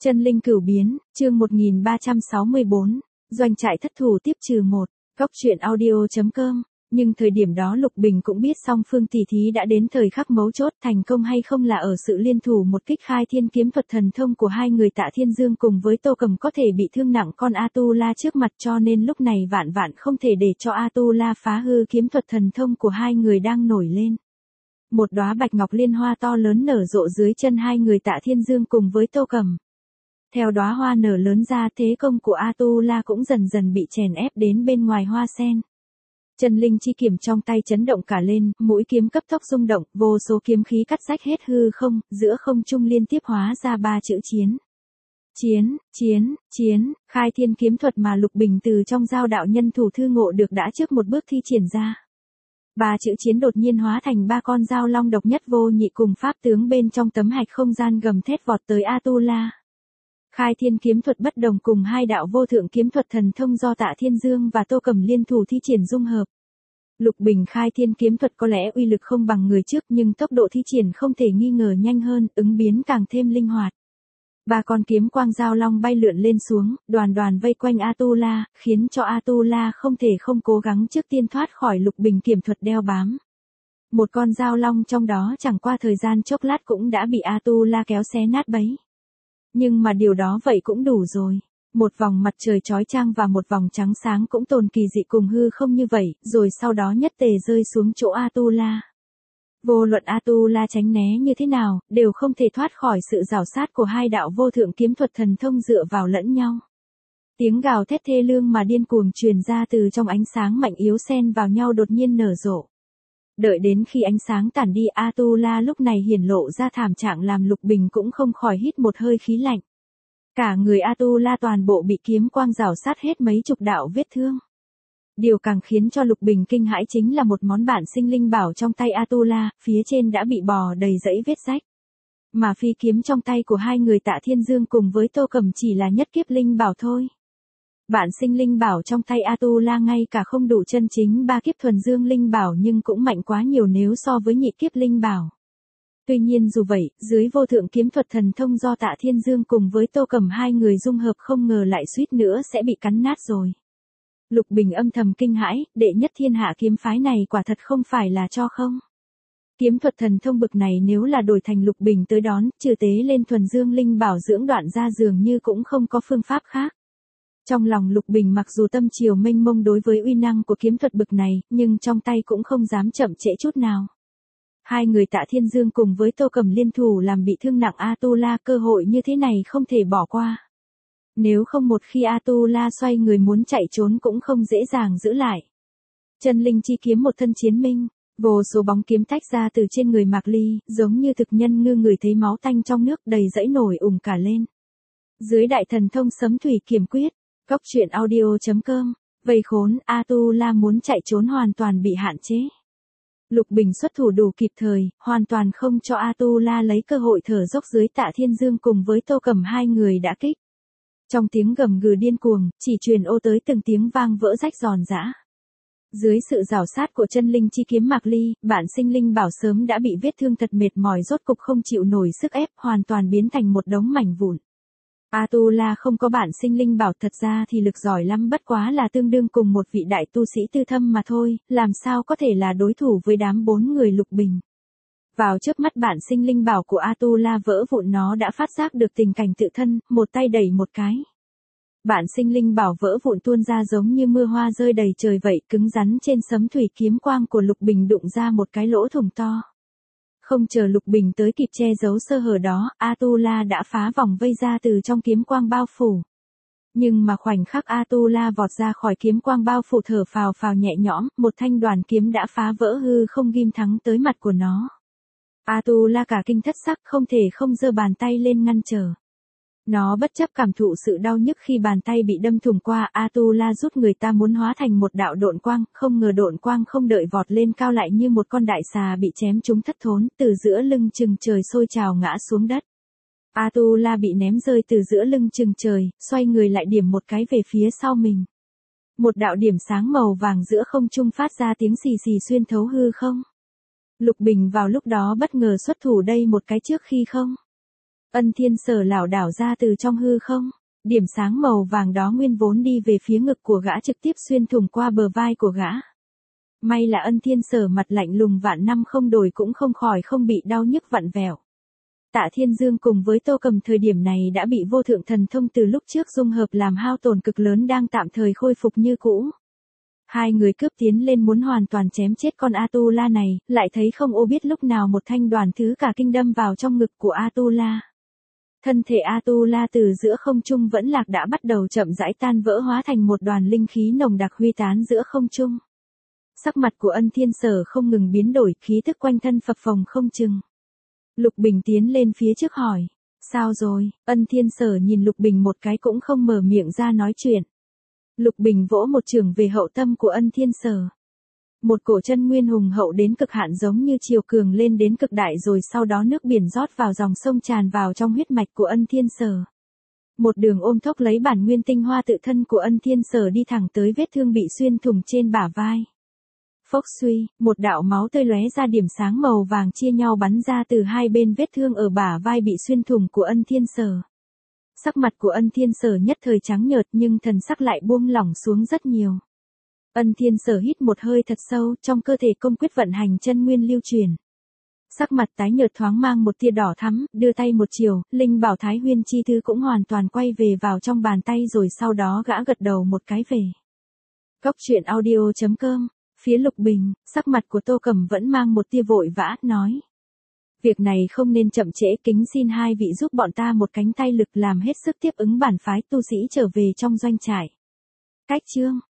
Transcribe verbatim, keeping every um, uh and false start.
Chân linh cửu biến, chương một nghìn ba trăm sáu mươi bốn, doanh trại thất thủ tiếp trừ một, góc truyện audio chấm com. Nhưng thời điểm đó Lục Bình cũng biết song phương tỷ thí đã đến thời khắc mấu chốt, thành công hay không là ở sự liên thủ một kích khai thiên kiếm thuật thần thông của hai người Tạ Thiên Dương cùng với Tô Cầm có thể bị thương nặng con Atula trước mặt, cho nên lúc này vạn vạn không thể để cho Atula phá hư kiếm thuật thần thông của hai người đang nổi lên. Một đóa bạch ngọc liên hoa to lớn nở rộ dưới chân hai người Tạ Thiên Dương cùng với Tô Cầm. Theo đóa hoa nở lớn ra, thế công của Atula cũng dần dần bị chèn ép đến bên ngoài hoa sen. Chân linh chi kiếm trong tay chấn động cả lên, mũi kiếm cấp tốc rung động, vô số kiếm khí cắt rách hết hư không, giữa không trung liên tiếp hóa ra ba chữ chiến. Chiến, chiến, chiến, khai thiên kiếm thuật mà Lục Bình từ trong giao đạo nhân thủ thư ngộ được đã trước một bước thi triển ra. Ba chữ chiến đột nhiên hóa thành ba con dao long độc nhất vô nhị cùng pháp tướng bên trong tấm hạch không gian gầm thét vọt tới Atula. Khai thiên kiếm thuật bất đồng cùng hai đạo vô thượng kiếm thuật thần thông do Tạ Thiên Dương và Tô Cầm liên thủ thi triển dung hợp. Lục Bình khai thiên kiếm thuật có lẽ uy lực không bằng người trước, nhưng tốc độ thi triển không thể nghi ngờ nhanh hơn, ứng biến càng thêm linh hoạt. Ba con kiếm quang giao long bay lượn lên xuống, đoàn đoàn vây quanh Atula, khiến cho Atula không thể không cố gắng trước tiên thoát khỏi Lục Bình kiếm thuật đeo bám. Một con giao long trong đó chẳng qua thời gian chốc lát cũng đã bị Atula kéo xé nát bấy. Nhưng mà điều đó vậy cũng đủ rồi. Một vòng mặt trời chói chang và một vòng trắng sáng cũng tồn kỳ dị cùng hư không như vậy, rồi sau đó nhất tề rơi xuống chỗ Atula. Vô luận Atula tránh né như thế nào, đều không thể thoát khỏi sự rào sát của hai đạo vô thượng kiếm thuật thần thông dựa vào lẫn nhau. Tiếng gào thét thê lương mà điên cuồng truyền ra từ trong ánh sáng mạnh yếu xen vào nhau đột nhiên nở rộ. Đợi đến khi ánh sáng tản đi, Atula lúc này hiển lộ ra thảm trạng làm Lục Bình cũng không khỏi hít một hơi khí lạnh. Cả người Atula toàn bộ bị kiếm quang rào sát hết mấy chục đạo vết thương. Điều càng khiến cho Lục Bình kinh hãi chính là một món bản sinh linh bảo trong tay Atula, phía trên đã bị bò đầy dãy vết rách. Mà phi kiếm trong tay của hai người Tạ Thiên Dương cùng với Tô Cầm chỉ là nhất kiếp linh bảo thôi. Bản sinh linh bảo trong tay Atula ngay cả không đủ chân chính ba kiếp thuần dương linh bảo nhưng cũng mạnh quá nhiều nếu so với nhị kiếp linh bảo. Tuy nhiên dù vậy, dưới vô thượng kiếm thuật thần thông do Tạ Thiên Dương cùng với Tô Cầm hai người dung hợp không ngờ lại suýt nữa sẽ bị cắn nát rồi. Lục Bình âm thầm kinh hãi, đệ nhất thiên hạ kiếm phái này quả thật không phải là cho không. Kiếm thuật thần thông bực này nếu là đổi thành Lục Bình tới đón, trừ tế lên thuần dương linh bảo dưỡng đoạn ra dường như cũng không có phương pháp khác. Trong lòng Lục Bình mặc dù tâm triều mênh mông đối với uy năng của kiếm thuật bực này, nhưng trong tay cũng không dám chậm trễ chút nào. Hai người Tạ Thiên Dương cùng với Tô Cầm liên thủ làm bị thương nặng Atula, cơ hội như thế này không thể bỏ qua. Nếu không một khi Atula xoay người muốn chạy trốn cũng không dễ dàng giữ lại. Chân linh chi kiếm một thân chiến minh, vô số bóng kiếm tách ra từ trên người Mạc Ly, giống như thực nhân ngư người thấy máu tanh trong nước đầy dãy nổi ủng cả lên. Dưới đại thần thông sấm thủy kiềm quyết, góc truyện audio chấm com, vây khốn, Atula muốn chạy trốn hoàn toàn bị hạn chế. Lục Bình xuất thủ đủ kịp thời, hoàn toàn không cho Atula lấy cơ hội thở dốc dưới Tạ Thiên Dương cùng với Tô Cầm hai người đã kích. Trong tiếng gầm gừ điên cuồng, chỉ truyền ô tới từng tiếng vang vỡ rách giòn giã. Dưới sự rào sát của chân linh chi kiếm Mạc Ly, bản sinh linh bảo sớm đã bị vết thương thật mệt mỏi rốt cục không chịu nổi sức ép, hoàn toàn biến thành một đống mảnh vụn. Atula không có bản sinh linh bảo, thật ra thì lực giỏi lắm, bất quá là tương đương cùng một vị đại tu sĩ tư thâm mà thôi, làm sao có thể là đối thủ với đám bốn người Lục Bình. Vào chớp mắt bản sinh linh bảo của Atula vỡ vụn, nó đã phát giác được tình cảnh tự thân, một tay đẩy một cái. Bản sinh linh bảo vỡ vụn tuôn ra giống như mưa hoa rơi đầy trời vậy, cứng rắn trên sấm thủy kiếm quang của Lục Bình đụng ra một cái lỗ thủng to. Không chờ Lục Bình tới kịp che giấu sơ hở đó, Atula đã phá vòng vây ra từ trong kiếm quang bao phủ. Nhưng mà khoảnh khắc Atula vọt ra khỏi kiếm quang bao phủ thở phào phào nhẹ nhõm, một thanh đoàn kiếm đã phá vỡ hư không ghim thẳng tới mặt của nó. Atula cả kinh thất sắc, không thể không giơ bàn tay lên ngăn trở. Nó bất chấp cảm thụ sự đau nhức khi bàn tay bị đâm thủng qua, Atula rút người ta muốn hóa thành một đạo độn quang, không ngờ độn quang không đợi vọt lên cao lại như một con đại xà bị chém trúng thất thốn, từ giữa lưng chừng trời sôi trào ngã xuống đất. Atula bị ném rơi từ giữa lưng chừng trời, xoay người lại điểm một cái về phía sau mình. Một đạo điểm sáng màu vàng giữa không trung phát ra tiếng xì xì xuyên thấu hư không. Lục Bình vào lúc đó bất ngờ xuất thủ đây một cái trước khi không. Ân Thiên Sở lảo đảo ra từ trong hư không. Điểm sáng màu vàng đó nguyên vốn đi về phía ngực của gã trực tiếp xuyên thủng qua bờ vai của gã. May là Ân Thiên Sở mặt lạnh lùng vạn năm không đổi cũng không khỏi không bị đau nhức vặn vẹo. Tạ Thiên Dương cùng với Tô Cầm thời điểm này đã bị vô thượng thần thông từ lúc trước dung hợp làm hao tổn cực lớn đang tạm thời khôi phục như cũ. Hai người cướp tiến lên muốn hoàn toàn chém chết con Atula này, lại thấy không ô biết lúc nào một thanh đoàn thứ cả kinh đâm vào trong ngực của Atula. Thân thể Atula từ giữa không trung vẫn lạc đã bắt đầu chậm rãi tan vỡ hóa thành một đoàn linh khí nồng đặc huy tán giữa không trung. Sắc mặt của Ân Thiên Sở không ngừng biến đổi, khí tức quanh thân phập phồng không chừng. Lục Bình tiến lên phía trước hỏi, sao rồi? Ân Thiên Sở nhìn Lục Bình một cái cũng không mở miệng ra nói chuyện. Lục Bình vỗ một trường về hậu tâm của Ân Thiên Sở. Một cổ chân nguyên hùng hậu đến cực hạn giống như triều cường lên đến cực đại rồi sau đó nước biển rót vào dòng sông tràn vào trong huyết mạch của Ân Thiên Sở. Một đường ôm thốc lấy bản nguyên tinh hoa tự thân của Ân Thiên Sở đi thẳng tới vết thương bị xuyên thủng trên bả vai. Phốc suy, một đạo máu tươi lóe ra điểm sáng màu vàng chia nhau bắn ra từ hai bên vết thương ở bả vai bị xuyên thủng của Ân Thiên Sở. Sắc mặt của Ân Thiên Sở nhất thời trắng nhợt nhưng thần sắc lại buông lỏng xuống rất nhiều. Ân Thiên Sở hít một hơi thật sâu, trong cơ thể công quyết vận hành chân nguyên lưu truyền. Sắc mặt tái nhợt thoáng mang một tia đỏ thắm, đưa tay một chiều, linh bảo Thái Huyên chi thư cũng hoàn toàn quay về vào trong bàn tay rồi sau đó gã gật đầu một cái về. Góc truyện audio chấm com. Phía Lục Bình, sắc mặt của Tô Cầm vẫn mang một tia vội vã, nói. Việc này không nên chậm trễ, kính xin hai vị giúp bọn ta một cánh tay lực làm hết sức tiếp ứng bản phái tu sĩ trở về trong doanh trại. Cách chương.